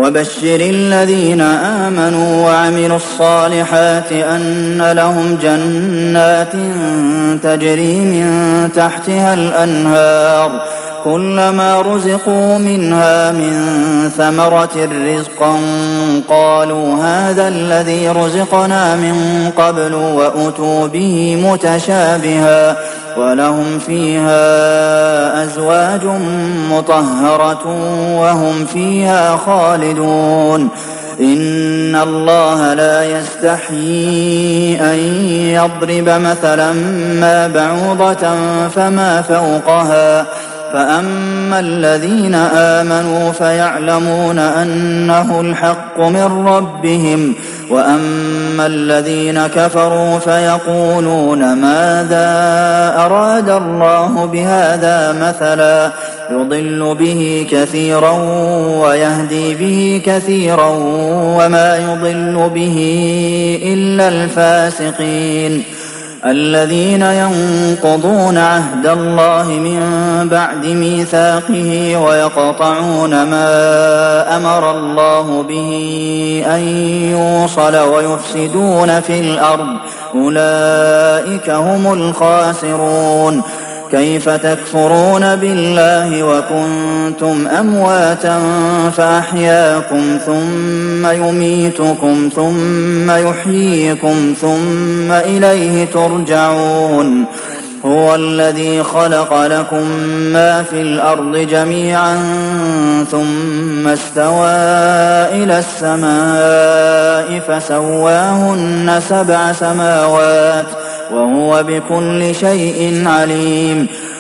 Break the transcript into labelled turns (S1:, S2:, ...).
S1: وبشر الذين آمنوا وعملوا الصالحات أن لهم جنات تجري من تحتها الأنهار كلما رزقوا منها من ثمرة رزقا قالوا هذا الذي رزقنا من قبل وأتوا به متشابها ولهم فيها أزواج مطهرة وهم فيها خالدون إن الله لا يستحيي أن يضرب مثلا ما بعوضة فما فوقها فأما الذين آمنوا فيعلمون أنه الحق من ربهم وأما الذين كفروا فيقولون ماذا أراد الله بهذا مثلا يضل به كثيرا ويهدي به كثيرا وما يضل به إلا الفاسقين الذين ينقضون عهد الله من بعد ميثاقه ويقطعون ما أمر الله به أن يوصل ويفسدون في الأرض أولئك هم الخاسرون كيف تكفرون بالله وكنتم أمواتا فأحياكم ثم يميتكم ثم يحييكم ثم إليه ترجعون هو الذي خلق لكم ما في الأرض جميعا ثم استوى إلى السماء فسواهن 7 سماوات وهو بكل شيء عليم